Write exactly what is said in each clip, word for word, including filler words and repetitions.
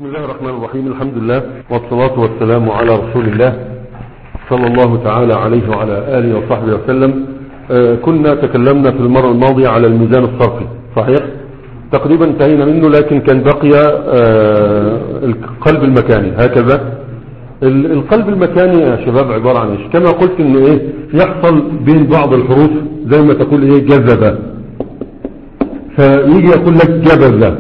بسم الله الرحمن الرحيم. الحمد لله والصلاة والسلام على رسول الله صلى الله تعالى عليه وعلى آله وصحبه وسلم. آه كنا تكلمنا في المرة الماضية على الميزان الصرفي، صحيح؟ تقريبا انتهينا منه، لكن كان بقي آه القلب المكاني. هكذا القلب المكاني يا شباب عبارة عن ايش؟ كما قلت انه ايه يحصل بين بعض الحروف زي ما تقول ايه جذب، فيجي يقول لك جبذ،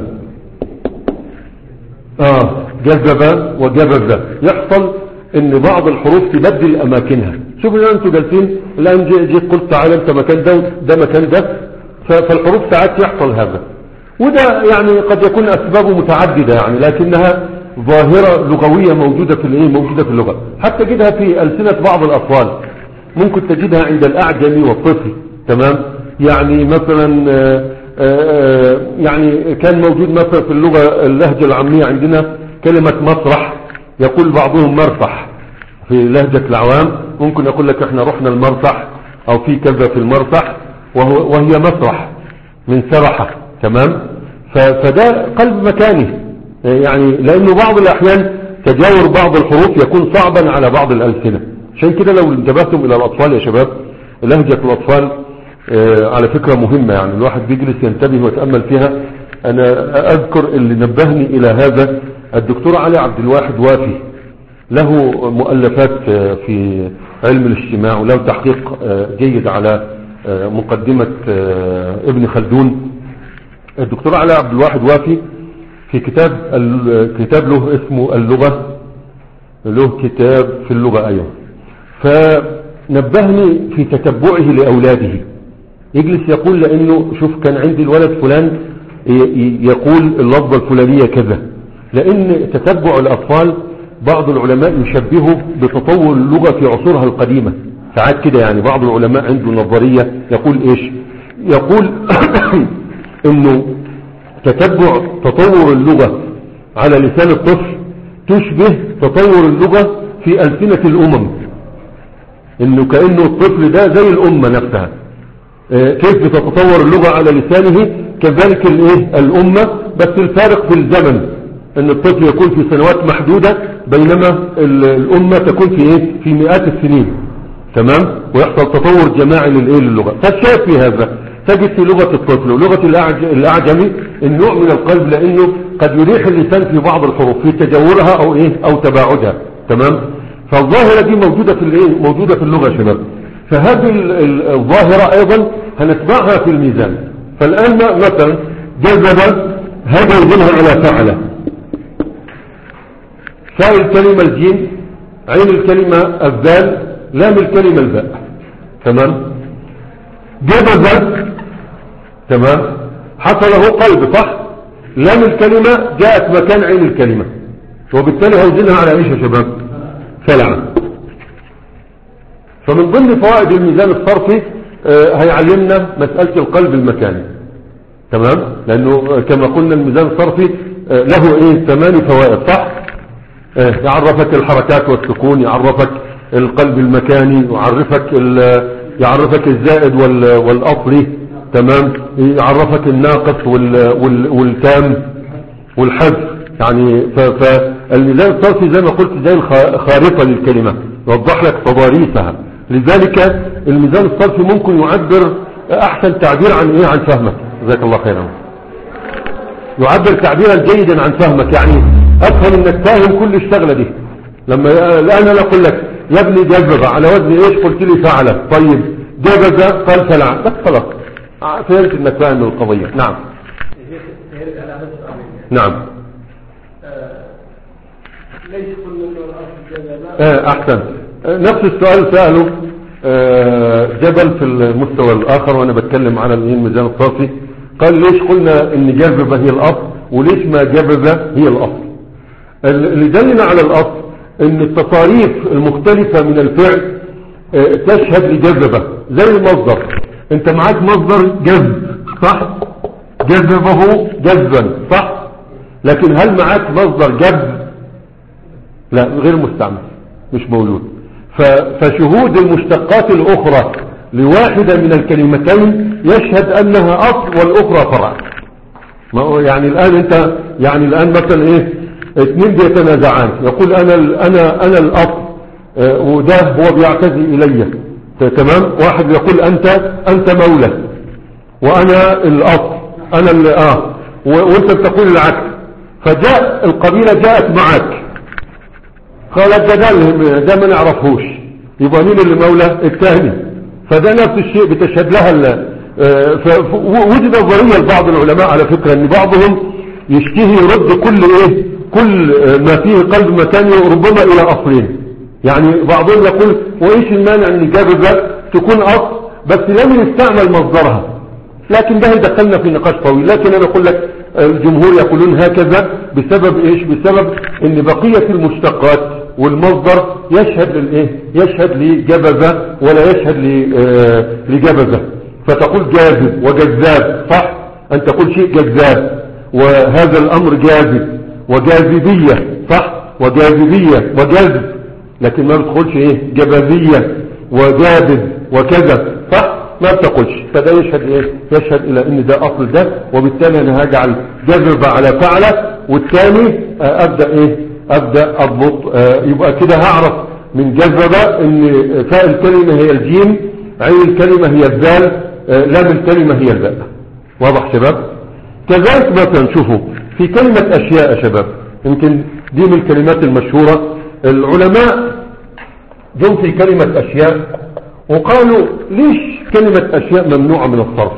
اه جذب وجبذ. يحصل ان بعض الحروف تبدل اماكنها. شوفوا الان انتوا جالسين الان جيت قلت تعالى انت مكان ده ده مكان ده، فالحروف ساعات يحصل هذا، وده يعني قد يكون اسبابه متعددة يعني، لكنها ظاهرة لغوية موجودة في الايه موجودة في اللغة. حتى تجدها في ألسنة بعض الاطفال، ممكن تجدها عند الاعجمي والطفل، تمام؟ يعني مثلا آآ آآ يعني كان موجود مثلا في اللغة اللهجة العامية عندنا كلمة مسرح، يقول بعضهم مرسح في لهجة العوام، ممكن يقول لك احنا رحنا المرسح او في كذا في المرسح، وهو وهي مسرح من سرحة، تمام؟ فده قلب مكاني يعني، لانه بعض الاحيان تجاور بعض الحروف يكون صعبا على بعض الالسنة. عشان كده لو انتبهتم الى الاطفال يا شباب، لهجة الاطفال آه على فكرة مهمة يعني، الواحد بيجلس ينتبه ويتأمل فيها. انا اذكر اللي نبهني الى هذا الدكتور علي عبد الواحد وافي، له مؤلفات آه في علم الاجتماع، وله تحقيق آه جيد على آه مقدمة آه ابن خلدون. الدكتور علي عبد الواحد وافي في كتاب كتاب له اسمه اللغة، له كتاب في اللغة ايوه، فنبهني في تتبعه لأولاده. يجلس يقول لأنه شوف كان عندي الولد فلان يقول اللفظة الفلانية كذا، لأن تتبع الأطفال بعض العلماء يشبهه بتطور اللغة في عصورها القديمة ساعات كده يعني. بعض العلماء عنده نظرية يقول إيش؟ يقول إنه تتبع تطور اللغة على لسان الطفل تشبه تطور اللغة في ألسنة الأمم، إنه كأنه الطفل ده زي الأمة نفسها، كيف بتتطور اللغة على لسانه كذلك الايه الأمة، بس الفارق في الزمن ان الطفل يكون في سنوات محدودة بينما الأمة تكون في ايه في مئات السنين، تمام؟ ويحصل تطور جماعي للايه للغة. فالشاهد في هذا تجد في لغة الطفل ولغة الأعجمي النوع من القلب، لأنه قد يريح اللسان في بعض الحروف في تجاورها أو إيه أو تباعدها، تمام؟ فالظاهرة دي موجودة في الإيه موجودة في اللغة يا شباب. فهذه الظاهرة أيضا هنتبعها في الميزان. فالآن مثلا جذب، هذا يدلها على فعل، فاء الكلمة الجيم، عين الكلمة الذال، لام الكلمة الباء، تمام؟ جبذ، تمام؟ حصله قلب، صح؟ لام الكلمة جاءت مكان عين الكلمة، وبالتالي هوزنها على ايش يا شباب؟ فلعة. فمن ضمن فوائد الميزان الصرفي آه هيعلمنا مسألة القلب المكاني، تمام؟ لانه كما قلنا الميزان الصرفي آه له ايه ثماني فوائد، صح؟ آه يعرفك الحركات والسكون، يعرفك القلب المكاني، يعرفك يعرفك الزائد والاصلي، تمام؟ يعرفك الناقص والتام والحذف يعني. فالميزان الصرفي زي ما قلت زي الخارطة للكلمة، يوضح لك تضاريسها. لذلك الميزان الصرفي ممكن يعبر احسن تعبير عن ايه عن فهمك. جزاك الله خيرا. يعبر تعبيرا جيدا عن فهمك، يعني افهم انك فاهم كل الشغلة دي. لما الان انا اقول لك يا ابني جذب على وزن ايش؟ قلت لي فعل. طيب جبذ قال فلع، بس خلاص فهمت انك فاهم القضية. نعم نعم ليش قلنا انه الاصل جبل؟ اه احسن. نفس السؤال سأله جبل في المستوى الاخر وانا بتكلم على الميزان الصرفي، قال ليش قلنا ان جذب هي الاصل وليش ما جبذ هي الاصل؟ اللي دلنا على الاصل ان التصاريف المختلفة من الفعل تشهد لجذبه، زي المصدر. انت معاك مصدر جذب، صح؟ جذبه جذبا، صح؟ لكن هل معاك مصدر جذب؟ لا، غير مستعمل، مش موجود. فشهود المشتقات الاخرى لواحدة من الكلمتين يشهد انها اصل والاخرى فرع. ما هو يعني الان انت يعني الان مثلا ايه اثنين بيتنازعان، يقول انا انا انا الاصل اه وده هو بيعتزي الي، تمام. واحد يقول انت انت مولى وانا الاصل انا اللي اه وانت بتقول العكس. فجاء القبيلة جاءت معك، قالت ده ده ما نعرفهوش، يبقى مين اللي مولى؟ الثاني. فده نفس الشيء بتشهد لها. وجد نظرية لبعض العلماء على فكرة ان بعضهم يشتهي يرد كل ايه كل ما فيه قلب مكاني ربما الى اصلين. يعني بعضهم يقول وايش المانع ان الجبهة تكون اصل بس لم يستعمل مصدرها، لكن ده يدخلنا في نقاش طويل. لكن انا اقول لك الجمهور يقولون هكذا بسبب ايش؟ بسبب ان بقية المشتقات والمصدر يشهد للايه يشهد لجبذة ولا يشهد لجبذة. فتقول جاذب وجذاب، صح؟ ان تقول شيء جذاب وهذا الامر جاذب، وجاذبية، صح؟ وجاذبية وجذب، لكن ما بتقولش ايه جبذية وجاذب وكذا، صح؟ ما بتقولش. فده يشهد ايه يشهد الى ان ده اصل ده، وبالتالي انا هجعل جذب على فعله، والثاني ابدا ايه ابدا اضبط. يبقى كده هعرف من جذب ان فاء الكلمه هي الجيم، عين الكلمه هي الذال، لام الكلمه هي الباء. واضح شباب؟ كذلك مثلا شوفوا في كلمه اشياء يا شباب، يمكن دي من الكلمات المشهوره. العلماء جم في كلمه اشياء وقالوا ليش كلمة أشياء ممنوعة من الصرف؟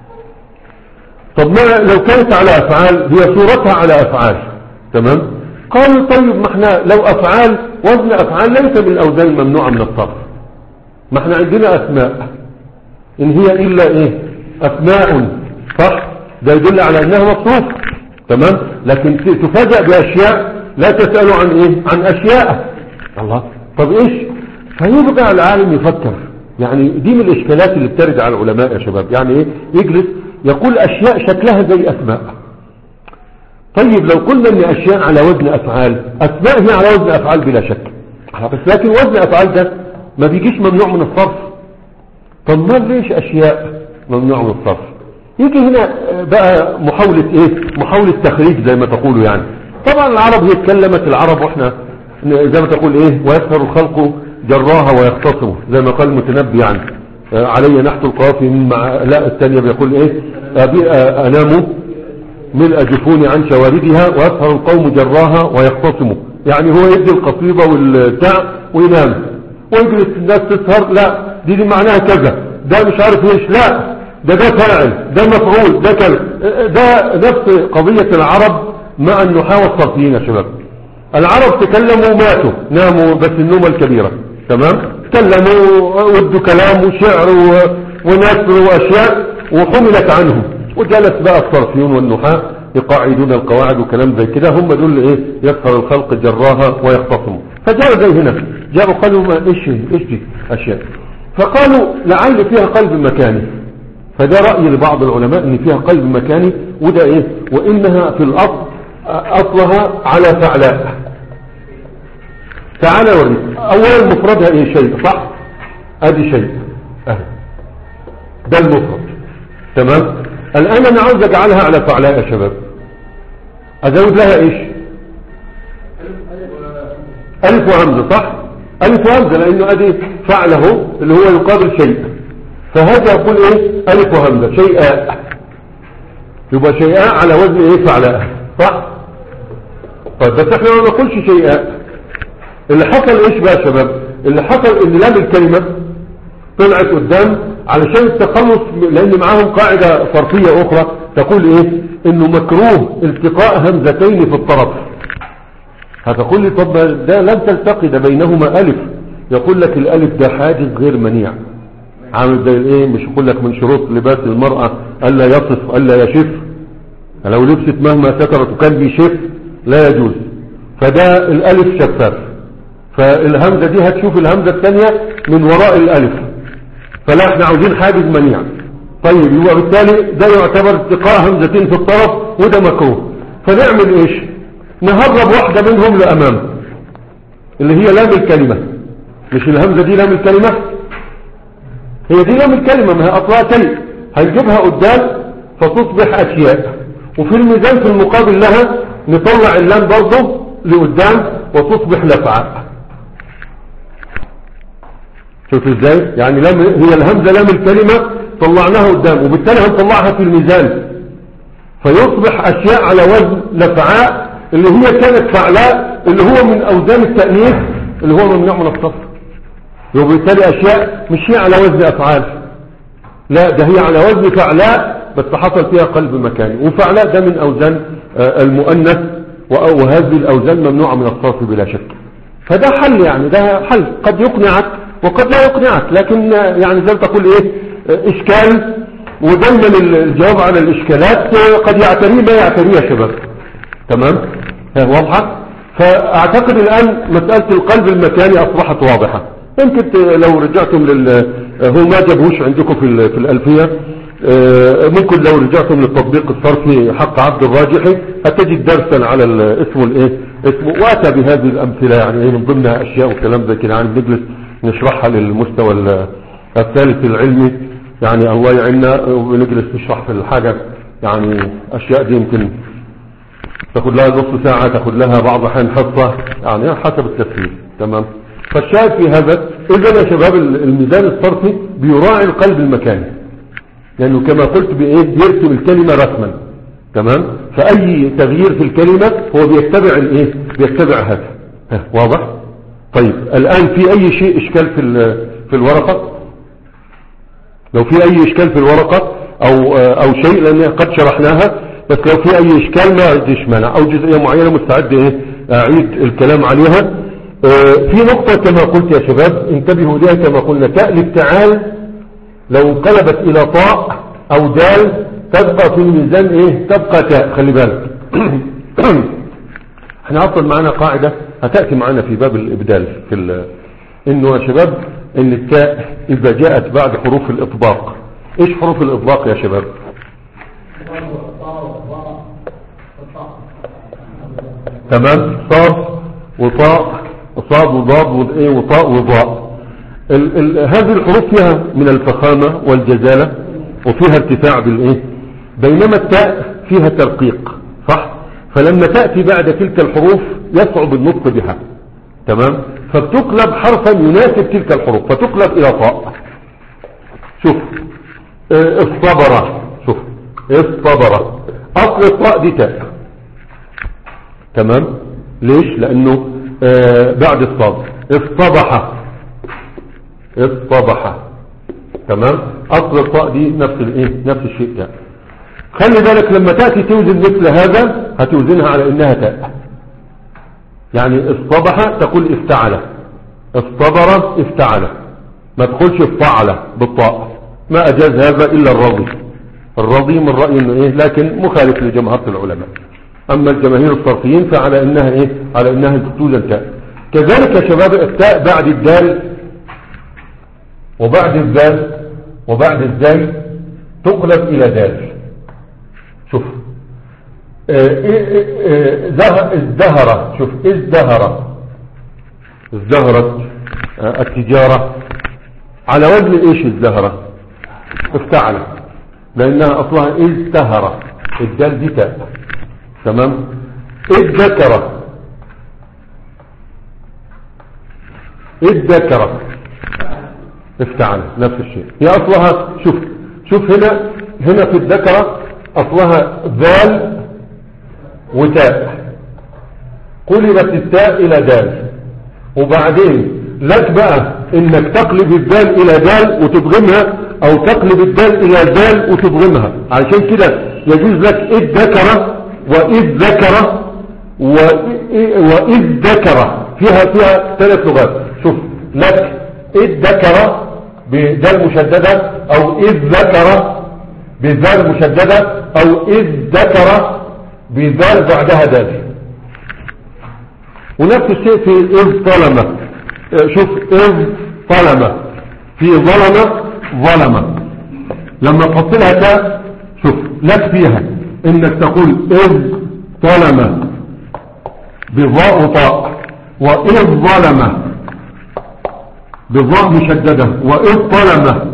طب ما لو كانت على أفعال هي صورتها على أفعال، تمام؟ قالوا طيب ما احنا لو أفعال وزن أفعال ليس من الأوزان الممنوعة من الصرف، ما احنا عندنا أسماء إن هي إلا إيه أسماء، صح؟ ده يدل على أنها مصروف، تمام؟ لكن تفاجأ بأشياء لا تسألوا عن إيه عن أشياء. الله، طب إيش؟ فيبقى العالم يفكر. يعني دي من الاشكالات اللي بترد على العلماء يا شباب. يعني ايه يجلس يقول اشياء شكلها زي اسماء. طيب لو قلنا ان اشياء على وزن افعال، اسماء هي على وزن افعال بلا شك، بس لكن وزن افعال ده ما بيجيش ممنوع من الصرف. طب ما ليش اشياء ممنوع من الصرف؟ يجي هنا بقى محاولة ايه محاولة تخريج زي ما تقولوا. يعني طبعا العرب هي اتكلمت العرب، واحنا زي ما تقول ايه ويسهر الخلق جراها ويختصمه زي ما قال المتنبي. يعني علي نحت القافي من مع لا الثانية بيقول ايه انام ملء جفوني عن شواردها ويسهر القوم جراها ويختصموا. يعني هو يدي القصيدة والبتاع وينام ويجلس الناس تسهر، لا دي, دي معناها كذا، ده مش عارف ايش، لا ده ده فاعل، ده مفعول، ده كذا. ده نفس قضية العرب مع النحاة والصرفيين يا شباب. العرب تكلموا ماتوا ناموا بس النومة الكبيرة، تمام؟ تكلموا ودوا كلام وشعر ونثر واشياء وحملت عنهم، وجلس بقى الصرفيون والنحاة يقاعدون القواعد وكلام زي كده. هم دول ايه يكثر الخلق جراها ويختصموا. فجاءوا زي هنا جاءوا قالوا ما ايش ايش دي اشياء، فقالوا لعل فيها قلب مكاني. فده رأي لبعض العلماء ان فيها قلب مكاني، وده ايه وانها في الاصل اصلها على فعلاء. تعالى وريك. اولا مفردها ايه شيء، صح؟ ادي شيء اه ده المفرد، تمام؟ الان انا عاوز اجعلها على فعلاء يا شباب، ازود لها ايش؟ الف وهمزه، صح؟ الف وهمزه لانه ادي فعله اللي هو يقابل شيء، فهذا يقول ايه الف وهمزه شيئاء، يبقى شيئاء على وزن ايه فعلاء، صح؟ طيب بس احنا ما نقولش شيئاء. اللي حصل ايش بقى يا شباب؟ اللي حصل ان لام الكلمة طلعت قدام علشان التخلص، لان معاهم قاعدة صرفية اخرى تقول ايه انه مكروه التقاء همزتين في الطرف. هتقول لي طب ده لم تلتقي ده بينهما الف، يقول لك الالف ده حاجز غير منيع، عامل زي الايه مش يقول لك من شروط لباس المرأة الا يصف الا يشف، لو لبست مهما سترت وكان بيشف لا يجوز. فده الالف شفاف، فالهمزة دي هتشوف الهمزة الثانية من وراء الالف، فلا احنا عاوزين حاجز منيع. طيب يبقى بالتالي ده يعتبر التقاء همزتين في الطرف وده مكروه. فنعمل ايش؟ نهرب واحدة منهم لامام اللي هي لام الكلمة. مش الهمزة دي لام الكلمة؟ هي دي لام الكلمة، ما هي اصلها شيء، هنجيبها قدام فتصبح اشياء، وفي الميزان في المقابل لها نطلع اللام برضه لقدام وتصبح لفعاء. شوف ازاي؟ يعني لام هي الهمزة لام الكلمة طلعناها قدام، وبالتالي هنطلعها في الميزان فيصبح اشياء على وزن لفعاء اللي هي كانت فعلاء اللي هو من اوزان التأنيث اللي هو ممنوع من الصرف. وبالتالي اشياء مش هي على وزن افعال، لا ده هي على وزن فعلاء بس حصل فيها قلب مكاني، وفعلاء ده من اوزان المؤنث، وهذه الاوزان ممنوعة من الصرف بلا شك. فده حل، يعني ده حل قد يقنعك وقد لا يقنعك، لكن يعني زي ما تقول ايه اشكال، ودايما الجواب على الاشكالات قد يعتريه ما يعتريه يا شباب. تمام واضحة؟ فاعتقد الان مسألة القلب المكاني اصبحت واضحة. يمكن لو رجعتم لل هو ما جابوش عندكم في في الالفية، ممكن لو رجعتم للتطبيق الصرفي حق عبد الراجحي هتجد درسا على اسمه الايه اسمه، واتى بهذه الامثله يعني ايه من ضمنها اشياء وكلام زي كده، يعني بنجلس نشرحها للمستوى الثالث العلمي، يعني الله يعيننا، وبنجلس نشرح في الحاجه يعني اشياء دي يمكن تاخد لها نص ساعه، تاخد لها بعض الاحيان حصه، يعني حسب التسهيل. تمام. فالشاهد في هذا اذا يا شباب الميزان الصرفي بيراعي القلب المكاني، لانه كما قلت بايه بيرسم الكلمه رسما. تمام. فاي تغيير في الكلمه هو بيتبع الايه بيتبع هذا. واضح؟ طيب الان في اي شيء اشكال في في الورقه؟ لو في اي اشكال في الورقه او او شيء لان قد شرحناها، بس لو في اي اشكال ما عنديش مانع، او جزئيه معينه مستعد ايه اعيد الكلام عليها. اه في نقطه كما قلت يا شباب انتبهوا لها، كما قلنا تاء الافتعال لو انقلبت الى طاء او دال تبقى في الميزان ايه تبقى تاء. خلي بالك احنا اصلا معنا قاعدة هتأتي معنا في باب الابدال في انه يا شباب ان التاء اذا جاءت بعد حروف الاطباق. ايش حروف الاطباق يا شباب؟ تمام. صاد وطاء وصاد وضاد وايه وطاء وضاء. ال ال هذه الحروف فيها من الفخامة والجزالة وفيها ارتفاع بالايه، بينما التاء فيها ترقيق. صح؟ فلما تأتي بعد تلك الحروف يصعب النطق بها. تمام. فبتقلب حرفا يناسب تلك الحروف فتقلب الى طاء. شوف اصطبر، شوف اصطبر اصل الطاء دي تاء. تمام. ليش؟ لانه آه بعد الصاد. اصطبح اصطبح. تمام. اصل الطاء دي نفس الايه نفس الشيء تاء. خلي بالك لما تأتي توزن مثل هذا هتوزنها على انها تاء. يعني اصطبح تقول افتعل، اصطبر افتعل، ما تقولش افتعل بالطاء. ما اجاز هذا الا الرضي. الرضي من رأي انه ايه لكن مخالف لجماهير العلماء. اما الجماهير الصرفيين فعلى انها ايه على انها توزن تاء. كذلك يا شباب التاء بعد الدال وبعد الذال وبعد الزاي تقلب الى دال. شوف ازدهر، شوف ازدهر، ازدهرت التجارة على وزن ايش ازدهرت؟ افتعل، لانها اصلها ازدهر، الدال دي تاء. تمام. ازذكر، ازذكر افتعل نفس الشيء. هي اصلها شوف شوف هنا هنا في الذكرة اصلها ذال وتاء، قلبت التاء الى دال، وبعدين لك بقى انك تقلب الدال الى دال وتبغمها، او تقلب الدال الى دال وتبغمها. عشان كده يجوز لك اذ ذكر واذ ذكر واذ ذكر، فيها فيها ثلاث لغات. شوف لك اذ ذكر بدال مشددة، او اذ ذكر بذال مشددة، او اذ ذكر بذال بعدها دال. ونفس الشيء في اذ ظلم. شوف اذ ظلم في ظلم ظلم، لما تحط لها تاء شوف لك فيها انك تقول اذ ظلم بضاء وطاء، واذ ظلم بضاء مشددة، واذ ظلم.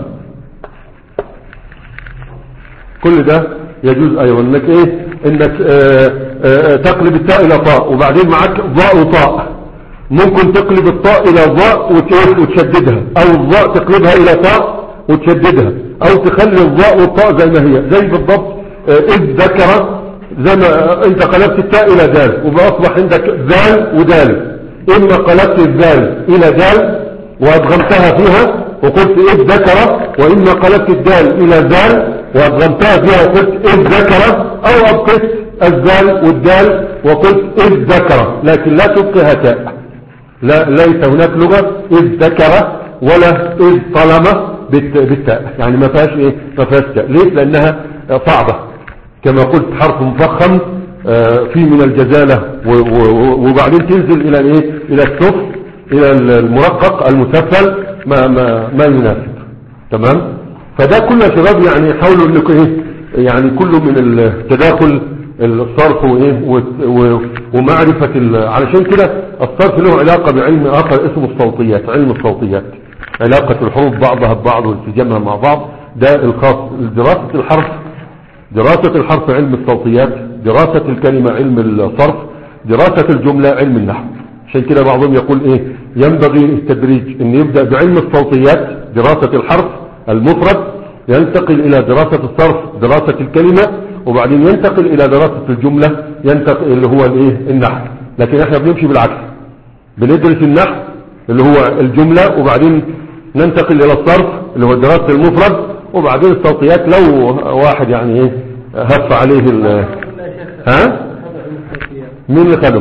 كل ده يجوز ايضا انك ايه انك آآ اه تقلب التاء الى طاء وبعدين معك ضاء وطاء، ممكن تقلب الطاء الى ضاء وتشددها، او الضاء تقلبها الى تاء وتشددها، او تخلي الضاء والطاء زي ما هي، زي بالضبط اه اذ ذكر، زي ما انت قلبت التاء الى دال وبأصبح عندك ذال ودال، اما قلبت الذال الى دال وادغمتها فيها وقلت اذ ذكر، واما قلبت الدال الى ذال وادغمتها فيها وقلت اذ ذكر، او ابقيت الذال والدال وقلت اذ ذكر، لكن لا تبقيها تاء. لا ليس هناك لغة اذ ذكر ولا اذ طلم بالتاء، يعني ما فيهاش ايه، ما فيهاش تاء. ليش؟ لانها صعبة كما قلت، حرف مفخم فيه من الجزالة، وبعدين تنزل الى الايه، الى السفل، الى المرقق المسفل، ما ما ما يناسب. تمام. فده كله يا شباب يعني حاولوا انكم ايه، يعني كله من التداخل الصرف وايه ومعرفة، علشان كده الصرف له علاقة بعلم اخر اسمه الصوتيات، علم الصوتيات، علاقة الحروف بعضها ببعض وانسجامها مع بعض، ده الخاص. دراسة الحرف، دراسة الحرف علم الصوتيات، دراسة الكلمة علم الصرف، دراسة الجملة علم النحو. عشان كده بعضهم يقول ايه، ينبغي التدريج ان يبدأ بعلم الصوتيات دراسة الحرف المفرد، ينتقل الى دراسة الصرف دراسة الكلمة، وبعدين ينتقل الى دراسة الجملة، ينتقل اللي هو الايه، النحو. لكن احنا بنمشي بالعكس، بندرس النحو اللي هو الجملة، وبعدين ننتقل الى الصرف اللي هو دراسة المفرد، وبعدين الصوتيات لو واحد يعني ايه هف عليه ال ها مين اللي خده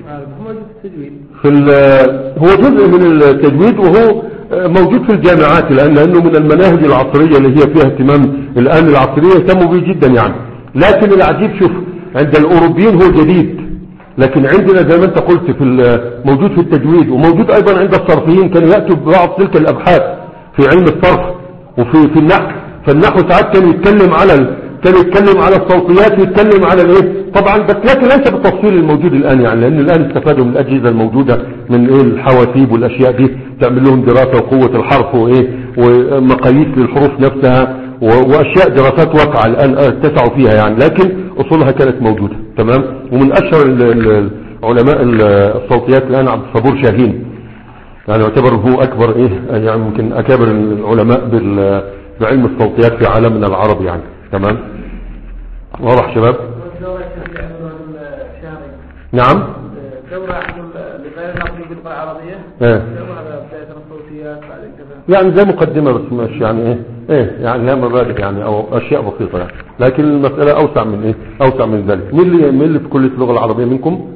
في هو جزء من التجويد، وهو موجود في الجامعات الآن، لأنه من المناهج العصرية اللي هي فيها اهتمام الآن، العصرية يهتموا به جدا يعني. لكن العجيب شوف، عند الأوروبيين هو جديد، لكن عندنا زي ما انت قلت في موجود في التجويد، وموجود أيضا عند الصرفيين، كانوا يأتوا ببعض تلك الأبحاث في علم الصرف وفي في النحو. فالنحو ساعات كان يتكلم على ال... كان يتكلم على الصوتيات، ويتكلم على الايه طبعا، بس لكن ليس بالتفصيل الموجود الآن يعني، لأن الآن استفادوا من الأجهزة الموجودة من ايه الحواسيب والأشياء دي، تعمل لهم دراسة وقوة الحرف وايه ومقاييس للحروف نفسها وأشياء دراسات واقعة الآن اتسعوا فيها يعني، لكن أصولها كانت موجودة. تمام. ومن أشهر علماء الصوتيات الآن عبد الصبور شاهين، يعني يعتبر هو أكبر إيه يعني ممكن أكابر العلماء بعلم الصوتيات في عالمنا العربي يعني. تمام. واضح شباب؟ نعم. دورة لغير النقلي باللغة العربية. ايه. دورة على بداية الصوتيات بعد كذا. يعني زي مقدمة بس مش يعني ايه ايه يعني لها مبادئ يعني او اشياء بسيطة يعني، لكن المسألة اوسع من ايه اوسع من ذلك. مين اللي مين اللي في كلية اللغة العربية منكم؟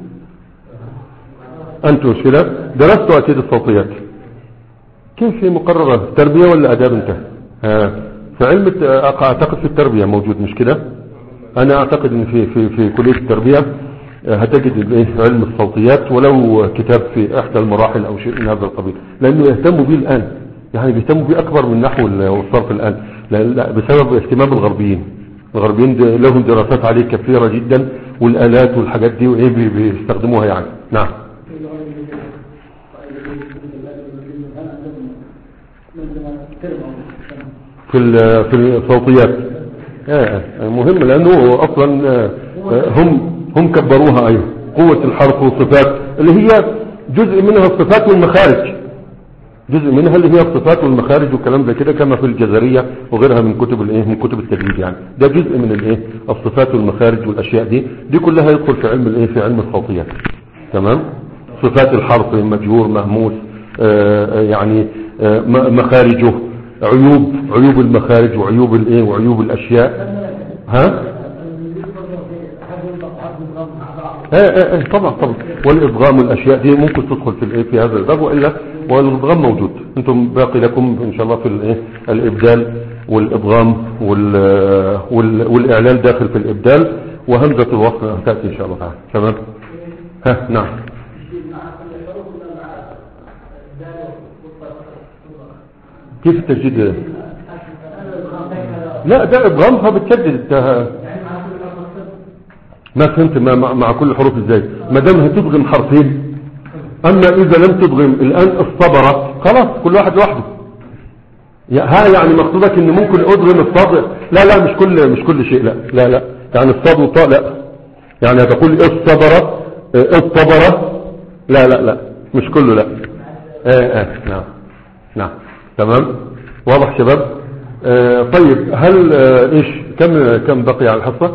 انتوا مش كده؟ درستوا اكيد الصوتيات. كيف في مقررة تربية ولا اداب انت؟ ها. في علم اعتقد في التربية موجود مش كده؟ انا اعتقد ان في في في كلية التربية هتجد ايه علم الصوتيات، ولو كتاب في احدى المراحل او شيء من هذا القبيل، لانه يهتموا به الان، يعني بيهتموا به اكبر من النحو والصرف الان، بسبب اهتمام الغربيين. الغربيين لهم دراسات عليه كثيرة جدا، والالات والحاجات دي وايه بيستخدموها يعني. نعم. في في الصوتيات مهم، لانه اصلا هم هم كبروها ايضا، قوة الحرف والصفات اللي هي جزء منها الصفات والمخارج، جزء منها اللي هي الصفات والمخارج والكلام زي كده، كما في الجزرية وغيرها من كتب الايه من كتب التجويد يعني. ده جزء من الايه الصفات والمخارج والاشياء دي دي كلها يدخل في علم الايه في علم الصوتيات. تمام. صفات الحرف مجهور مهموس آه يعني آه مخارجه، عيوب عيوب المخارج وعيوب الايه وعيوب الاشياء. ها ايه ايه ايه طبعا طبعا. والادغام والاشياء دي ممكن تدخل في الايه في هذا الباب، والا والادغام موجود. انتم باقي لكم ان شاء الله في الايه الابدال والادغام وال وال والاعلال داخل في الابدال، وهمزه الوصل تاتي ان شاء الله تعالى. تمام. ها نعم. كيف التجديد؟ لا ده ادغامها بتجدد. ما فهمت مع, مع كل حروف ازاي؟ ما دام هتدغم حرفين، اما اذا لم تدغم الان الصبرة خلاص كل واحد لوحده. ها يعني مقصودك ان ممكن ادغم الصاد؟ لا لا مش كل مش كل شيء، لا لا لا يعني الصاد والطاء لا، يعني هتقول الصبر الطبر، لا لا لا مش كله، لا. اه اه نعم نعم تمام، واضح شباب. آه طيب هل آه ايش كم كم بقي على الحصة؟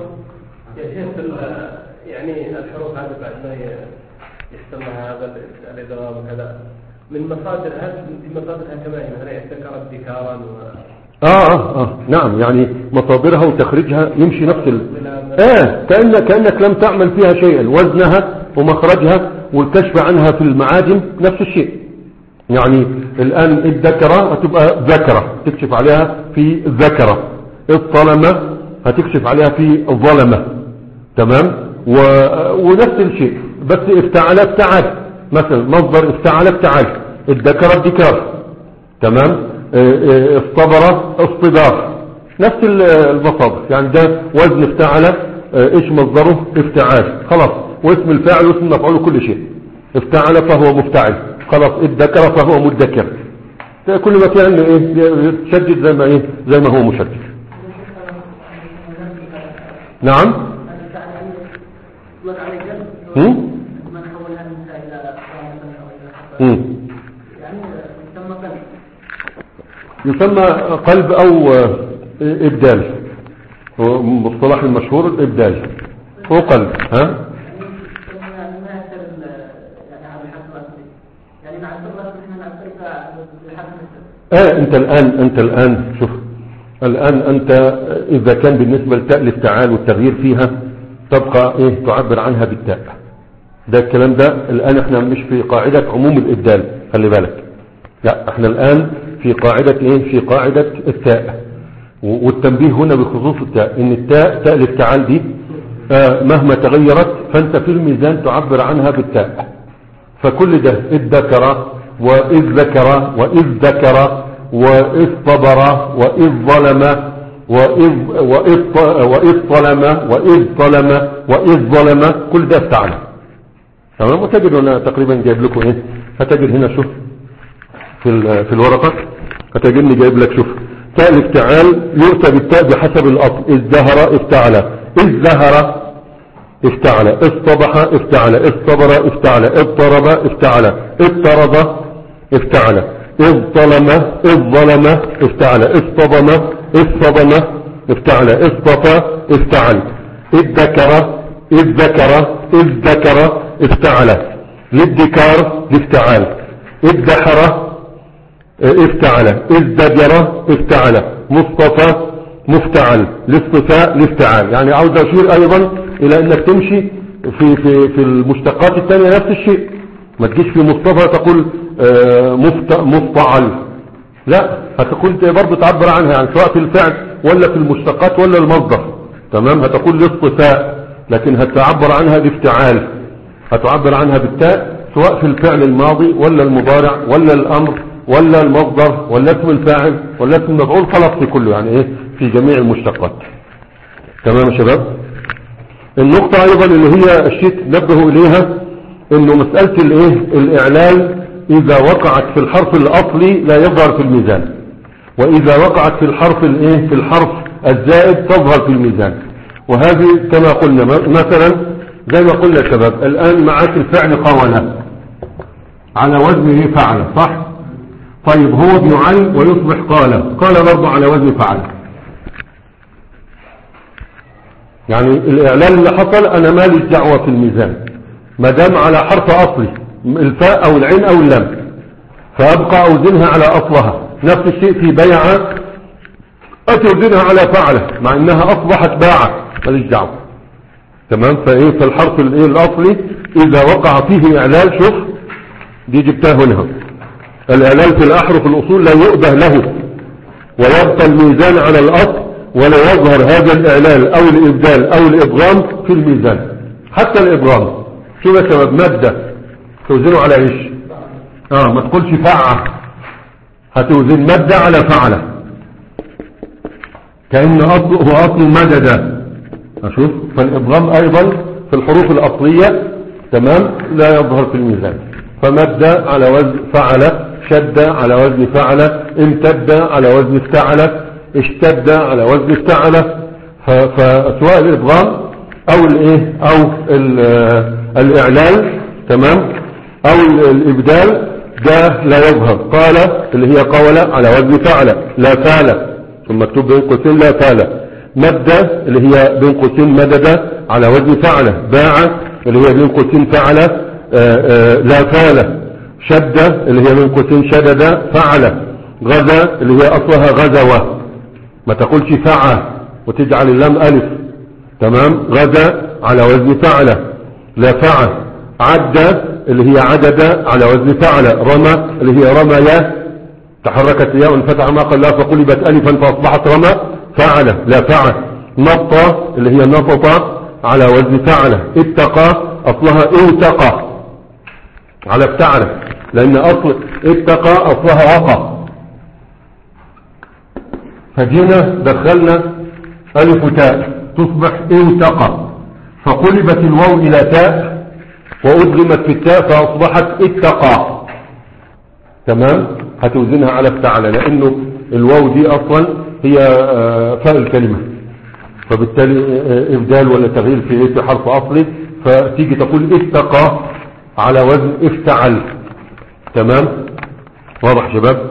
يعني الحروف هذه بعد ما يستمع هذا الإدغام وكذا من مصادرها، من مصادرها كمان هل ذكرت ذكارا و... آه, آه, آه نعم، يعني مصادرها وتخريجها يمشي نفس ال... آه كأنك, كأنك لم تعمل فيها شيئا، وزنها ومخرجها والكشف عنها في المعاجم نفس الشيء. يعني الآن الذكرة هتبقى ذكرة تكشف عليها في ذكرة، الظلمة هتكشف عليها في ظلمة، تمام. و... ونفس الشيء بس افتعل افتعل، مثلا مصدر افتعل افتعل، الذكرة الذكار، تمام. اصطبر اصطدار، نفس المصادر. يعني ده وزن افتعل، ايش مصدره؟ افتعال، خلاص. واسم الفاعل واسم المفعول كل شيء. افتعل فهو مفتعل، خلاص. الذكر فهو مدكر. كل ما كان ايه تشدد زي ما ايه زي ما هو مشدد. نعم. هم؟ هم. يسمى قلب او ابدال، هو مصطلح المشهور الابدال هو قلب. ها اه انت الان انت الان شوف، الان انت اذا كان بالنسبة للتاء الافتعال والتغيير فيها تبقى ايه تعبر عنها بالتاء. ده الكلام ده الان احنا مش في قاعدة عموم الابدال، خلي بالك، لا احنا الان في قاعدة ايه في قاعدة التاء. والتنبيه هنا بخصوص التاء ان التاء تاء الافتعال دي آه مهما تغيرت فانت في الميزان تعبر عنها بالتاء. فكل ده الذكر واذ ذكر واذ ذكر واذ طبر واذ ظلم واذ واذ واذ ظلم واذ ظلم واذ ظلم كل ده افتعل، تمام. وتجد هنا تقريبا جايب لكم ايه، هتجد هنا شوف في في الورقة هتجدني جايب لك شوف تاء الافتعال يؤتى بالتاء بحسب الاصل. الزهر افتعل، الزهر افتعل، اصطبح افتعل، اصطبر افتعل، اضطرب افتعل، اضطرب افتعل، اظلم اظلم افتعل، اصطدم اصطدم افتعل، اصطفى افتعل، الذكر الذكر الذكر افتعل، للذكار الافتعال، الدحر افتعل، الزجر افتعل، مصطفى مفتعل، الاصطفاء الافتعال. يعني عاوز اشير ايضا الى انك تمشي في في في المشتقات الثانيه نفس الشيء. ما تجيش في مصطفى تقول مفتعل، لا، هتقول برضه تعبر عنها يعني سواء في الفعل ولا في المشتقات ولا المصدر، تمام. هتقول الاصطفاء لكن هتعبر عنها بافتعال، هتعبر عنها بالتاء سواء في الفعل الماضي ولا المضارع ولا الامر ولا المصدر ولا اسم الفاعل ولا اسم المفعول، خلاص في كله يعني ايه في جميع المشتقات، تمام يا شباب. النقطة ايضا اللي هي الشيء نبهوا اليها انه مسألة الايه الاعلال اذا وقعت في الحرف الاصلي لا يظهر في الميزان، واذا وقعت في الحرف الايه في الحرف الزائد تظهر في الميزان. وهذه كما قلنا مثلا زي ما قلنا يا شباب الان معاك الفعل قولة على وزن فعل، صح؟ طيب هو بيعل ويصبح قال، قال برضه على وزن فعل. يعني الاعلان اللي حصل انا ماليش دعوة في الميزان ما دام على حرف اصلي الفاء او العين او اللام، فابقى اوزنها على اصلها. نفس الشيء في بيعة اتوزنها على فعله مع انها اصبحت باعة، ماليش دعوة، تمام. فايه فالحرف الايه الاصلي اذا وقع فيه اعلال، شوف دي جبتها هنا، الاعلال في الاحرف الاصول لا يؤبه له ويبقى الميزان على الاصل ولا يظهر هذا الاعلال او الابدال او الادغام في الميزان. حتى الادغام شوف يا شباب مادة توزنه على ايش؟ اه ما تقولش فعة، هتوزن مادة على فعلة كأن اصله هو اصل مدد. اشوف فالادغام ايضا في الحروف الاصلية تمام لا يظهر في الميزان. فمادة على وزن فعل، شد على وزن فعل، امتد على وزن افتعل، اشتد على وزن افتعل. فسواء الادغام او الايه او الاعلان، تمام، او الابدال، ده لا يظهر. قال اللي هي قول على وزن فعل، لا فعل، ثم مكتوب بين قوسين لا فعل. مد اللي هي بين قوسين مدد على وزن فعل. باع اللي هي بين قوسين فعل لا فعل. شد اللي هي بين قوسين شدد فعل. غزا اللي هي اصلها غزوة، ما تقولش فعل وتجعل اللام الف، تمام. غزا على وزن فعل لا فعل. عد اللي هي عدد على وزن فعل. رمى اللي هي رمى، تحركت ياء انفتح ما قبلها فقلبت الفا فاصبحت رمى فعل لا فعل. نط اللي هي نطط على وزن فعل. اتقى اصلها اوتقى على افتعل، لان اصل اتقى اصلها وقى، فجينا دخلنا الف وتاء تصبح اوتقى، فقلبت الواو الى تاء وادغمت في التاء فاصبحت اتقى، تمام. هتوزنها على افتعل، لانه الواو دي اصلا هي فاء الكلمة، فبالتالي ابدال ولا تغيير في في حرف اصلي، فتيجي تقول اتقى على وزن افتعل، تمام. واضح شباب؟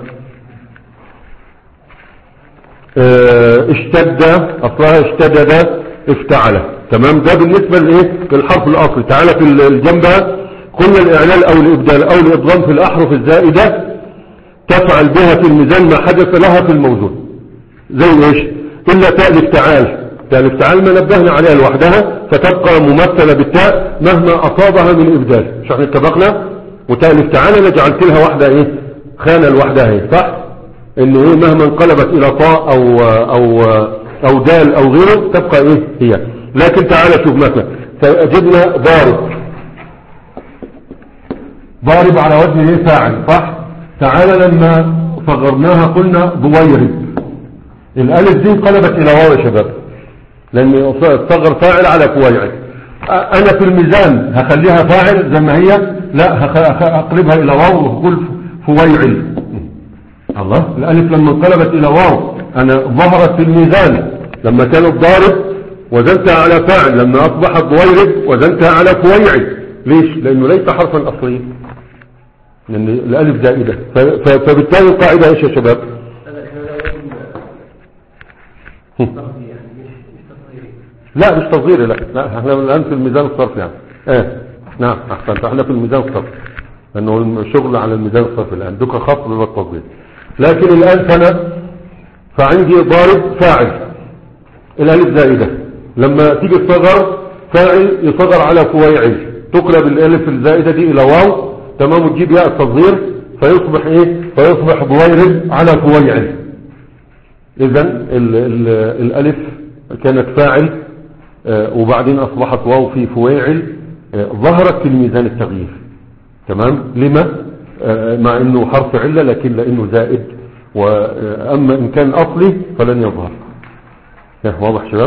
اشتد اصلها اشتدد افتعل، تمام. ده بالنسبة لايه للحرف الاصلي. تعالى في الجنب قلنا الاعلال او الابدال او الادغام في الاحرف الزائدة تفعل بها في الميزان ما حدث لها في الموزون، زي ايش؟ الا تاء الافتعال. تاء الافتعال ما نبهنا عليها لوحدها فتبقى ممثلة بالتاء مهما اصابها من ابدال، مش احنا اتفقنا؟ وتاء الافتعال انا جعلت لها واحدة ايه خانة لوحدها ايه، صح؟ انه ايه مهما انقلبت الى طاء او او او دال او غيره تبقى ايه هي. لكن تعالى شوف مثلا جبنا ضارب، ضارب على وجه ايه فاعل، صح؟ تعالى لما صغرناها قلنا ضويرب، الالف دي انقلبت الى واو يا شباب، لان صغر فاعل على فويعل. انا في الميزان هخليها فاعل زي ما هي؟ لا، هقلبها الى واو وهقول فويعل. الله، الالف لما انقلبت الى واو انا ظهرت في الميزان لما كانت ضارب وزنتها على فاعل، لما اصبحت ضويرب وزنتها على فويعل. ليش؟ لانه ليس حرفا اصليا، لان الالف زائده، فبالتالي القاعده ايش يا شباب؟ لا مش تصغيري، لا لا احنا الان في الميزان الصرفي يعني. ايه نعم احسنت، احنا في الميزان الصرفي، لانه الشغل على الميزان الصرفي الان دوك خاص بالتصغير. لكن الان سنة فعندي ضارب فاعل الالف زائده، لما تيجي تصغر فاعل يصغر على فويعل تقلب الالف الزائده دي الى واو، تمام، وتجيب ياء التصغير فيصبح ايه فيصبح ضويرب على فويعل. اذا الالف كانت فاعل آه وبعدين اصبحت واو في فويعل، آه ظهرت في الميزان التغيير، تمام. لما؟ آه مع انه حرف عله لكن لانه زائد، واما ان كان اصلي فلن يظهر. واضح شباب؟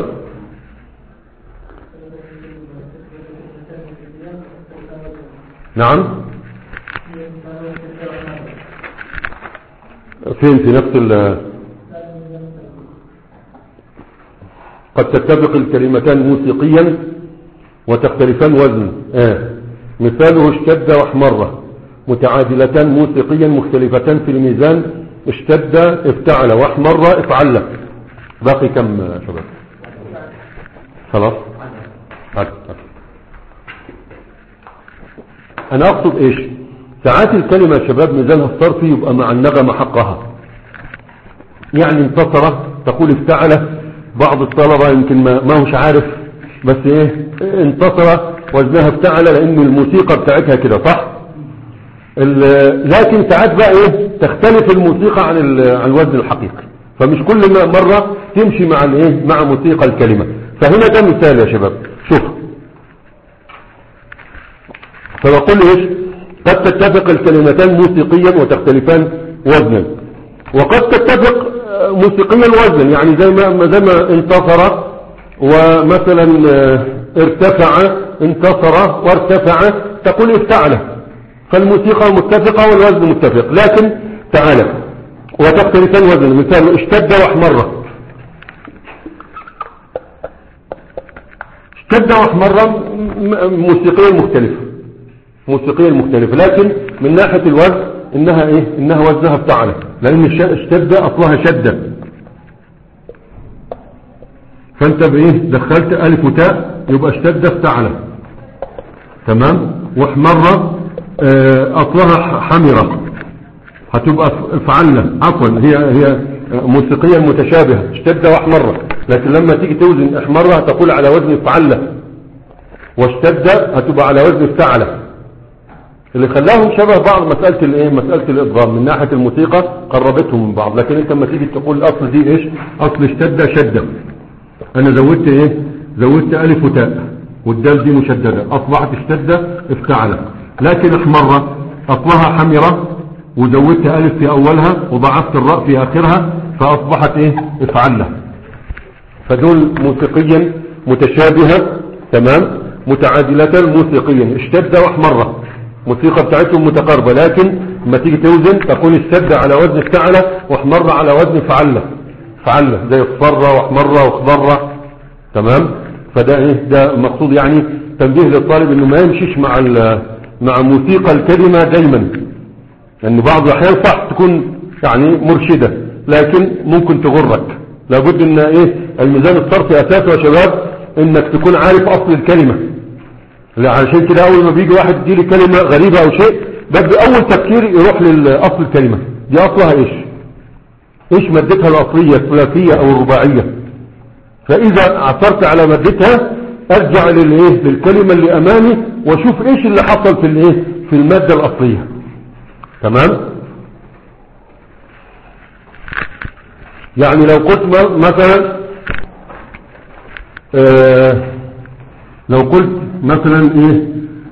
نعم. فين في نفس ال قد تتفق الكلمتان موسيقيا وتختلفان وزن. آه. مثاله اشتد واحمر، متعادلتان موسيقيا مختلفتان في الميزان. اشتد افتعل واحمر افعل. باقي كم شباب؟ خلاص. هات هات. انا اقصد ايش؟ ساعات الكلمة يا شباب ميزانها الصرفي يبقى مع النغمة حقها، يعني انتصر تقول افتعل، بعض الطلبة يمكن ما, ما هوش عارف، بس ايه انتصر وزنها افتعل لان الموسيقى بتاعتها كده، صح؟ لكن ساعات بقى ايه تختلف الموسيقى عن عن الوزن الحقيقي، فمش كل مرة تمشي مع الايه مع موسيقى الكلمة. فهنا ده مثال يا شباب، شوف. فبقول ايش؟ قد تتفق الكلمتان موسيقيا وتختلفان وزنا، وقد تتفق موسيقيا وزنا، يعني زي ما زي ما انتصر ومثلا ارتفع، انتصر وارتفع تقول افتعل، فالموسيقى متفقة والوزن متفق. لكن تعالى وتختلفان وزنا، مثال اشتد واحمر، اشتد واحمر موسيقيا مختلفة موسيقيا مختلفة، لكن من ناحية الوزن انها ايه انها وزنها افتعل، لان اشتد اصلها شدة، فانت بايه دخلت الف وتاء يبقى اشتد افتعل. تمام. واحمر اصلها حمرة هتبقى فعلة، عفوا هي هي موسيقيا متشابهة اشتد واحمر، لكن لما تيجي توزن احمر هتقول على وزن فعلة، واشتد هتبقى على وزن افتعل. اللي خلاهم شبه بعض مسألة الايه مسألة الادغام من ناحية الموسيقى قربتهم من بعض، لكن انت لما تيجي تقول الاصل دي ايش؟ اصل اشتد شدة، انا زودت ايه زودت الف وتاء والدال دي مشددة اصبحت اشتد افتعل، لكن احمر اصلها حمرة وزودت الف في اولها وضعفت الراء في اخرها فاصبحت ايه افعلة. فدول موسيقيا متشابهة، تمام، متعادلة موسيقيا، اشتد واحمر موسيقى بتاعتهم متقاربة، لكن لما تيجي توزن تكون اشتد على وزن افتعلة واحمر على وزن فعلة فعلة زي اصفر واحمر واخضر. تمام. فده ايه ده مقصود، يعني تنبيه للطالب انه ما يمشيش مع مع موسيقى الكلمة دايما، لان يعني بعض الاحيان صح تكون يعني مرشدة لكن ممكن تغرك. لابد ان ايه الميزان الصرفي اساسه يا شباب انك تكون عارف اصل الكلمة، علشان كده اول ما بيجي واحد يديلي كلمة غريبة او شيء بدي اول تفكير يروح للاصل الكلمة دي اصلها ايش ايش مادتها الاصلية الثلاثية او الرباعية، فاذا عثرت على مادتها ارجع للايه للكلمة اللي امامي واشوف ايش اللي حصل في الايه في المادة الاصلية. تمام. يعني لو قلت مثلا آه لو قلت مثلا ايه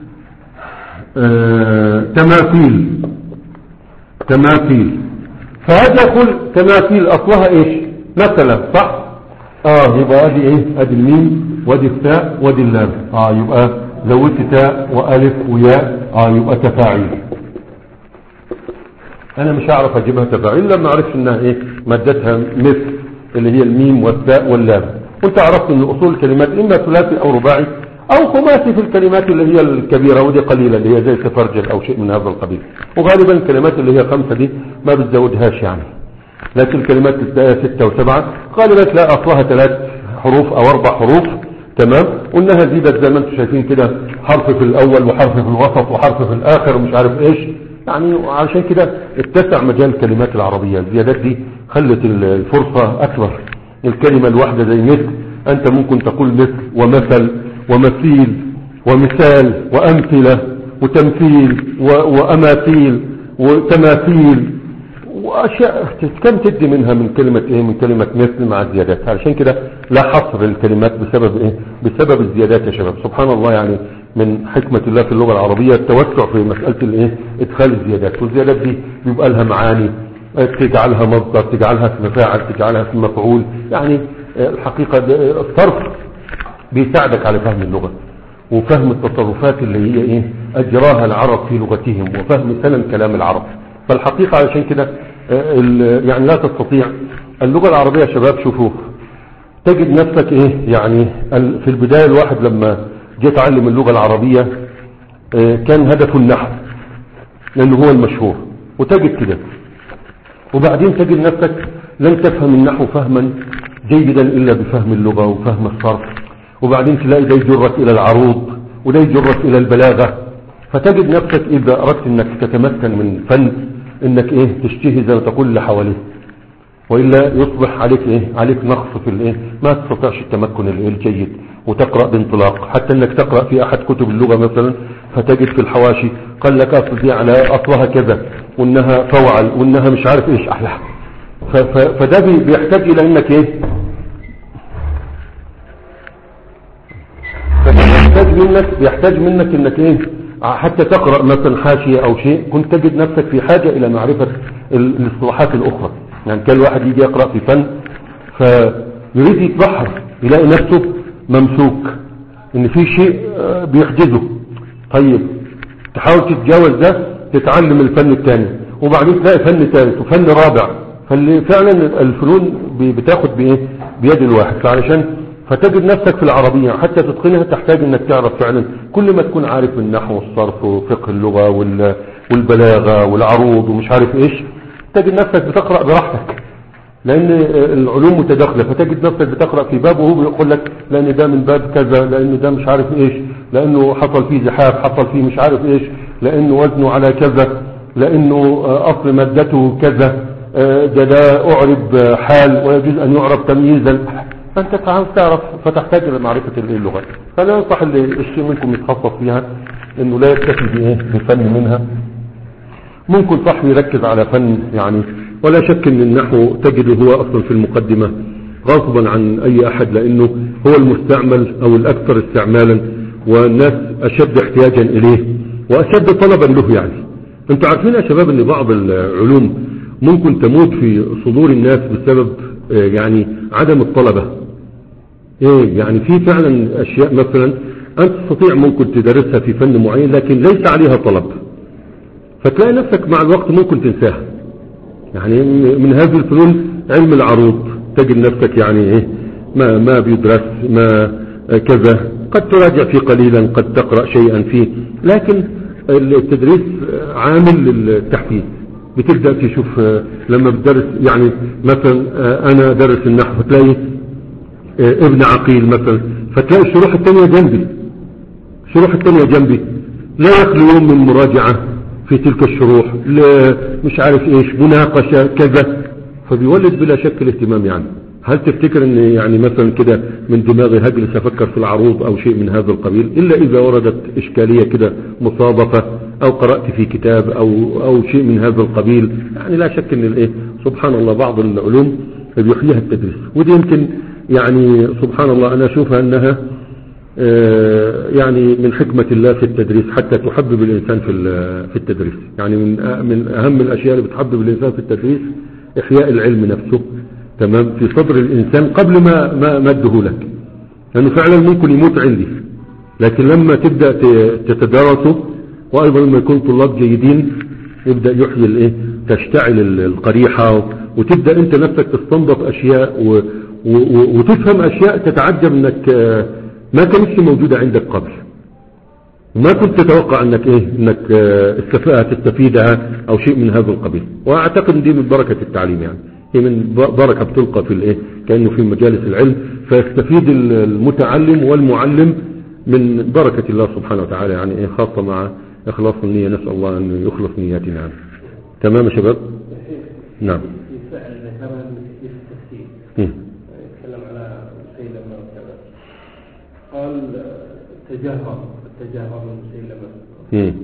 آه تماثيل تماثيل فهذا يقول تماثيل اصلها ايش مثلا صح اه يبقى ادي ايه ادي الميم وادي التاء وادي اللام، اه يبقى زودت تاء والف وياء، اه يبقى تفاعيل. انا مش هعرف اجيبها تفاعيل لما اعرفش انها ايه مادتها مثل اللي هي الميم والتاء واللام، وانت عرفت ان اصول الكلمات اما ثلاثي او رباعي او خماسي في الكلمات اللي هي الكبيرة ودي قليلة اللي هي زي تفرجل او شيء من هذا القبيل، وغالبا الكلمات اللي هي خمسة دي ما بتزودهاش يعني، لكن الكلمات ستة وسبعة غالبا تلاقي اصلها ثلاث حروف او اربع حروف. تمام. وانها زيدت زي ما انتم شايفين كده حرف في الاول وحرف في الوسط وحرف في الاخر ومش عارف ايش، يعني عشان كده اتسع مجال الكلمات العربية. الزيادات دي خلت الفرصة اكبر. الكلمة الواحدة زي مثل انت ممكن تقول مثل ومثل ومثيل ومثال وامثلة وتمثيل واماثيل وتماثيل واشياء كم تدي منها من كلمة ايه من كلمة مثل مع الزيادات. علشان كده لا حصر الكلمات بسبب ايه بسبب الزيادات يا شباب. سبحان الله، يعني من حكمة الله في اللغة العربية التوسع في مسألة الايه ادخال الزيادات، والزيادات دي بيبقى لها معاني، تجعلها مصدر، تجعلها اسم فاعل، تجعلها اسم مفعول. يعني الحقيقة الصرف بيساعدك على فهم اللغة وفهم التصرفات اللي هي ايه اجراها العرب في لغتهم وفهم سلم كلام العرب. فالحقيقة علشان كده يعني لا تستطيع اللغة العربية يا شباب. شوفوا تجد نفسك ايه يعني في البداية الواحد لما جاء يتعلم اللغة العربية كان هدفه النحو لانه هو المشهور، وتجد كده، وبعدين تجد نفسك لن تفهم النحو فهما جيدا الا بفهم اللغة وفهم الصرف، وبعدين تلاقي ده يجرك الى العروض وده يجرك الى البلاغة. فتجد نفسك اذا اردت انك تتمكن من فن انك ايه تشتهي زي ما تقول اللي حواليه، وإلا يصبح عليك ايه عليك نقص في الايه ما تستطيعش التمكن الجيد وتقرأ بانطلاق. حتى انك تقرأ في احد كتب اللغة مثلا فتجد في الحواشي قال لك اصل دي على اصلها كذا وانها فوعل وانها مش عارف ايش احلى. فده بيحتاج الى انك ايه بيحتاج منك بيحتاج منك انك ايه حتى تقرأ مثلا حاشية او شيء كنت تجد نفسك في حاجة الى معرفة الاصطلاحات الاخرى. يعني كان الواحد يجي يقرأ في فن فيريد يتبحر يلاقي نفسه ممسوك ان في شيء بيحجزه. طيب تحاول تتجاوز ده تتعلم الفن الثاني وبعدين تلاقي فن ثالث وفن رابع. فاللي فعلا الفنون بتاخد بايه بيد الواحد. فعلشان فتجد نفسك في العربية حتى تتقنها تحتاج انك تعرف فعلا كل ما تكون عارف النحو والصرف وفقه اللغة والبلاغة والعروض ومش عارف ايش، تجد نفسك بتقرأ براحتك، لان العلوم متداخلة، فتجد نفسك بتقرأ في باب وهو بيقول لك لان ده من باب كذا، لان ده مش عارف ايش، لانه حصل فيه زحاف، حصل فيه مش عارف ايش، لانه وزنه على كذا، لانه اصل مادته كذا، ده ده اعرب حال ويجوز ان يعرب تمييزا، فانت تعرف فتحتاج الى معرفة اللغة. فلا ينصح اللي الشيء منكم يتخصص فيها انه لا يكتفي بايه بفن منها، ممكن صح يركز على فن يعني، ولا شك ان النحو تجده هو اصلا في المقدمة غصبا عن اي احد، لانه هو المستعمل او الاكثر استعمالا والناس اشد احتياجا اليه واشد طلبا له. يعني انتوا عارفين يا شباب ان بعض العلوم ممكن تموت في صدور الناس بسبب يعني عدم الطلبة. ايه يعني في فعلا اشياء مثلا انت تستطيع ممكن تدرسها في فن معين لكن ليس عليها طلب، فتلاقي نفسك مع الوقت ممكن تنساها. يعني من هذه الفنون علم العروض تجد نفسك يعني ايه ما ما بيدرس ما كذا، قد تراجع فيه قليلا، قد تقرأ شيئا فيه، لكن التدريس عامل للتحفيز. بتبدأ تشوف لما بتدرس يعني مثلا انا درس النحو فتلاقي ابن عقيل مثلا، فتلاقي الشروح الثانية جنبي، الشروح الثانية جنبي لا يخلو يوم من مراجعة في تلك الشروح، مش عارف ايش، مناقشة كذا، فبيولد بلا شك الاهتمام. يعني هل تفتكر ان يعني مثلا كده من دماغي هجلس افكر في العروض او شيء من هذا القبيل الا اذا وردت اشكالية كده مصادفة او قرأت في كتاب او او شيء من هذا القبيل؟ يعني لا شك ان الايه سبحان الله بعض العلوم بيحييها التدريس، ودي يمكن يعني سبحان الله انا اشوفها انها يعني من حكمة الله في التدريس حتى تحبب الانسان في في التدريس. يعني من من اهم الاشياء اللي بتحبب الانسان في التدريس احياء العلم نفسه، تمام، في صدر الانسان قبل ما ما مده لك، لانه فعلا ممكن يموت عندي، لكن لما تبدأ تتدارسه وايضا لما يكون طلاب جيدين يبدأ يحيي الايه تشتعل القريحة، وتبدأ انت نفسك تستنبط اشياء و وتفهم اشياء تتعجب انك ما كانتش موجودة عندك قبل، وما كنت تتوقع انك ايه انك تستفيدها او شيء من هذا القبيل. واعتقد دي من بركة التعليم، يعني هي من بركة بتلقى في الايه كأنه في مجالس العلم، فيستفيد المتعلم والمعلم من بركة الله سبحانه وتعالى، يعني ايه خاصة مع اخلاص النية. نسأل الله ان يخلص نياتنا. يعني تمام يا شباب. نعم. يتكلم على مسيلمة وكذا، قال تجاهر التجاهر من مسيلمة،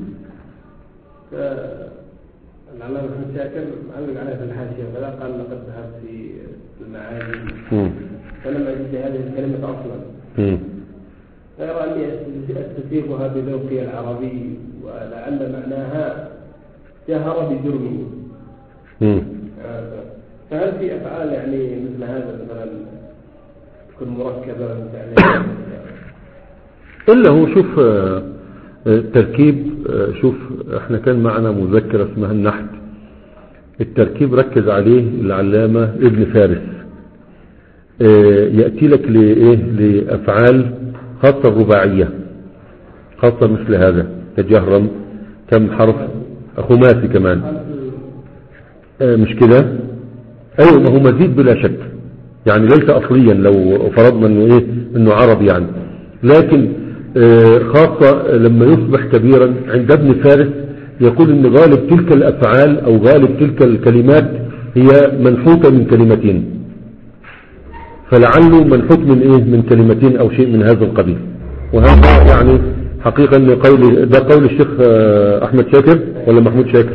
فالعلامة ابن شاكر علق عليه في الحاشية وكذا، قال لقد ذهبت في المعاني فلم أجد هذه الكلمة أصلا، فيرى أني أستفيقها بذوقي العربي ولعل معناها جهر بجرمه. فهل في أفعال يعني مثل هذا مثلا تكون مركبة يعني إلا هو شوف التركيب، شوف احنا كان معنا مذكرة اسمها النحت، التركيب ركز عليه العلامة ابن فارس، يأتي لك لإيه لأفعال خاصة الرباعية، خاصة مثل هذا تجهرم كم حرف، خماسي كمان، مش كده؟ ايوه ما هو مزيد بلا شك، يعني ليس اصليا لو فرضنا انه ايه انه عربي يعني، لكن آه خاصة لما يصبح كبيرا عند ابن فارس يقول ان غالب تلك الافعال او غالب تلك الكلمات هي منحوتة من كلمتين، فلعله منحوت من ايه من كلمتين او شيء من هذا القبيل. وهذا يعني حقيقة ان قول ده قول الشيخ آه احمد شاكر ولا محمود شاكر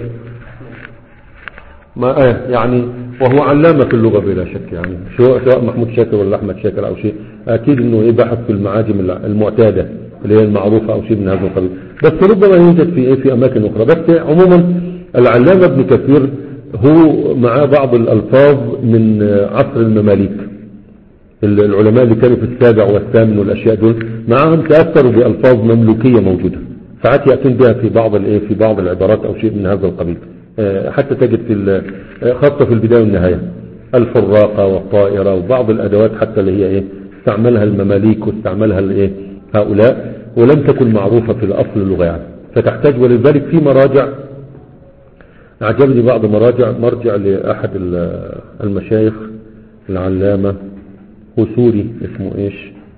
ما آه يعني، وهو علامة في اللغة بلا شك، يعني سواء محمود شاكر ولا أحمد شاكر أو شيء، أكيد إنه إيه بحث في المعاجم المعتادة اللي هي المعروفة أو شيء من هذا القبيل، بس ربما يوجد في إيه في أماكن أخرى. بس عموما العلامة ابن كثير هو مع بعض الألفاظ من عصر المماليك، العلماء اللي كانوا في السابع والثامن والأشياء دول معهم تأثروا بألفاظ مملوكية موجودة، ساعات يأتون بها في بعض الإيه في بعض العبارات أو شيء من هذا القبيل، حتى تجد في خاصة في البداية والنهاية الفراقة والطائرة وبعض الأدوات حتى اللي هي إيه استعملها المماليك واستعملها الايه هؤلاء، ولم تكن معروفة في الأصل اللغة يعني. فتحتاج، ولذلك في مراجع أعجبني بعض مراجع، مرجع لأحد المشايخ العلامة هو سوري اسمه ايش،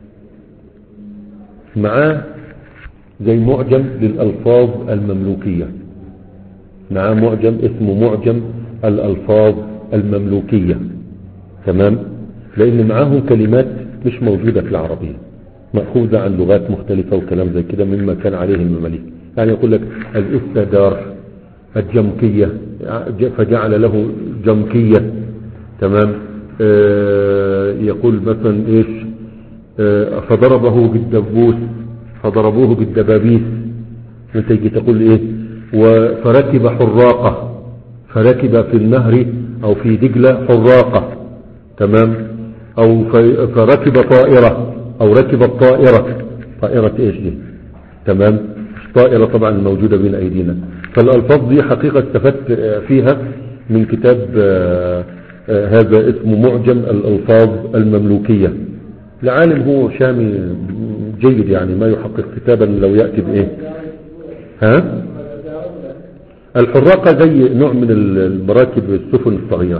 معاه زي معجم للألفاظ المملوكية، معاه معجم اسمه معجم الألفاظ المملوكية، تمام، لأن معاهم كلمات مش موجودة في العربية، مأخوذة عن لغات مختلفة وكلام زي كده مما كان عليه المماليك. يعني يقول لك الاستدار، الجمكية، فجعل له جمكية، تمام. آه يقول مثلا ايش، آه فضربه بالدبوس، فضربوه بالدبابيس، انت يجي تقول ايه، فركب حراقة، فركب في النهر او في دجلة حراقة، تمام، او فركب طائرة او ركب الطائرة، طائرة ايش دي، تمام، طائرة طبعا موجودة بين ايدينا. فالالفاظ دي حقيقة استفدت فيها من كتاب آآ آآ هذا اسمه معجم الالفاظ المملوكية، العالم هو شامي جيد يعني، ما يحقق كتابا لو يأتي بايه. ها الحراقة زي نوع من المراكب السفن الصغيرة،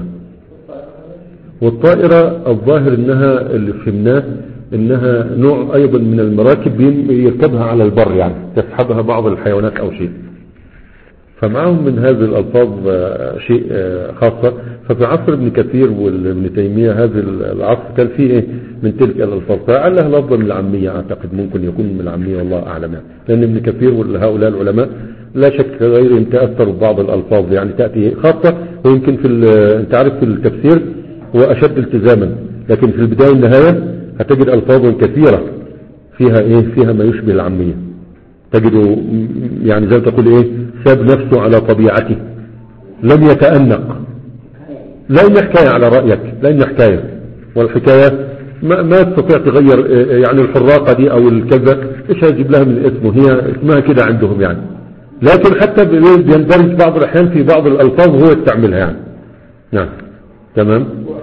والطائرة الظاهر انها اللي فهمناه انها نوع ايضا من المراكب يركبها على البر، يعني تسحبها بعض الحيوانات او شيء. فمعهم من هذه الالفاظ شيء خاصة. ففي عصر ابن كثير وابن تيمية هذا العصر كان فيه ايه من تلك الالفاظ، فعلها لفظا من العامية، اعتقد ممكن يكون من العامية والله اعلم يعني. لان ابن كثير وهؤلاء العلماء لا شك غير ان تأثروا ببعض الالفاظ يعني تأتي خاصة، ويمكن في انت عارف في التفسير هو اشد التزاما، لكن في البداية والنهاية هتجد الفاظ كثيرة فيها ايه فيها ما يشبه العامية، تجده يعني زي ما تقول ايه ساب نفسه على طبيعته، لم يتأنق، لا إن حكاية على رأيك، لا إن حكاية، والحكاية ما, ما تستطيع تغير يعني الحراقة دي او الكذا ايش هجيب لها من اسمه، هي اسمها كده عندهم يعني. لكن حتى بيندرج بعض الاحيان في بعض الالفاظ هو يستعملها يعني. نعم تمام.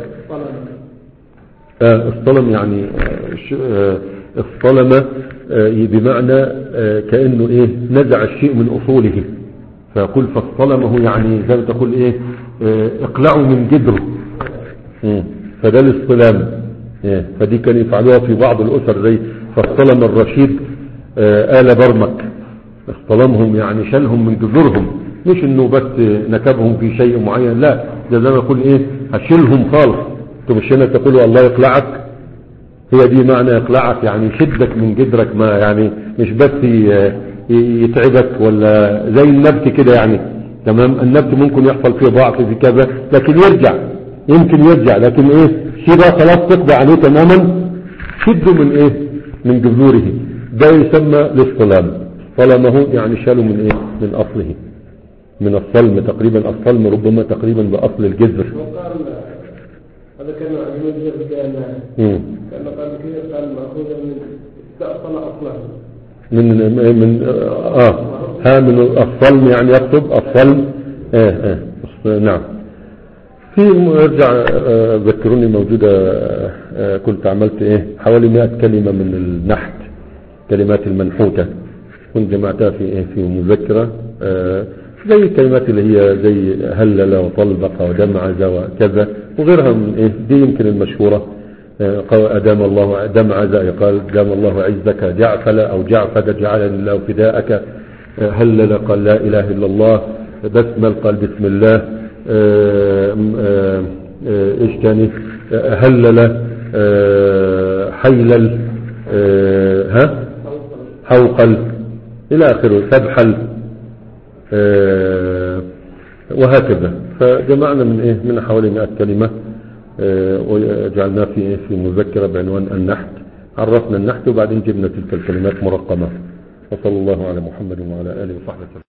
آه الصلم يعني آه الصلم آه بمعنى آه كأنه ايه نزع الشيء من اصوله، فيقول فالصلمه يعني زي ما تقول ايه آه اقلعه من جدره، فده الاصطلام. آه فدي كانوا يفعلوها في بعض الاسر زي فالصلم الرشيد آه آل برمك، اصطلمهم يعني شالهم من جذورهم، مش انه بس نكبهم في شيء معين، لا ده زي ما يقول ايه هشيلهم خالص. انتوا مش هنا تقولوا الله يقلعك، هي دي معنى يقلعك يعني يشدك من جدرك، ما يعني مش بس يتعبك ولا زي النبت كده يعني، تمام. النبت ممكن يحصل فيه ضعف في كذا لكن يرجع، يمكن يرجع، لكن ايه شيء خلاص تقضي عليه تماما، شده من ايه من جذوره، ده يسمى الاصطلام. صلمه يعني شاله من ايه من اصله، من الصلم تقريبا، الصلم ربما تقريبا باصل الجذر. هذا كان عجيب كان كان قال كثير قال مأخوذا من استأصل أصلا من من اه ها من الصلم يعني يكتب الصلم اه اه نعم. في ارجع آه ذكروني موجودة آه كنت عملت ايه حوالي مئة كلمة من النحت، كلمات المنحوتة كنت جمعتها في ايه في مذكرة آه زي الكلمات اللي هي زي هلل وطلبق ودمعز وكذا وغيرها من ايه دي يمكن المشهورة. آه أدام الله دمعز قال دام الله عزك، جعفل او جعفد جعلني الله فداءك، آه هلل قال لا اله الا الله، بسمل قال بسم الله، آه آه آه ايش تاني آه هلل آه حيلل آه ها حوقل الى اخره، سبحل آه وهكذا. فجمعنا من ايه من حوالي مئة كلمة آه وجعلناه في ايه في مذكرة بعنوان النحت، عرفنا النحت وبعدين جبنا تلك الكلمات مرقمة. وصلى الله على محمد وعلى آله وصحبه وسلم.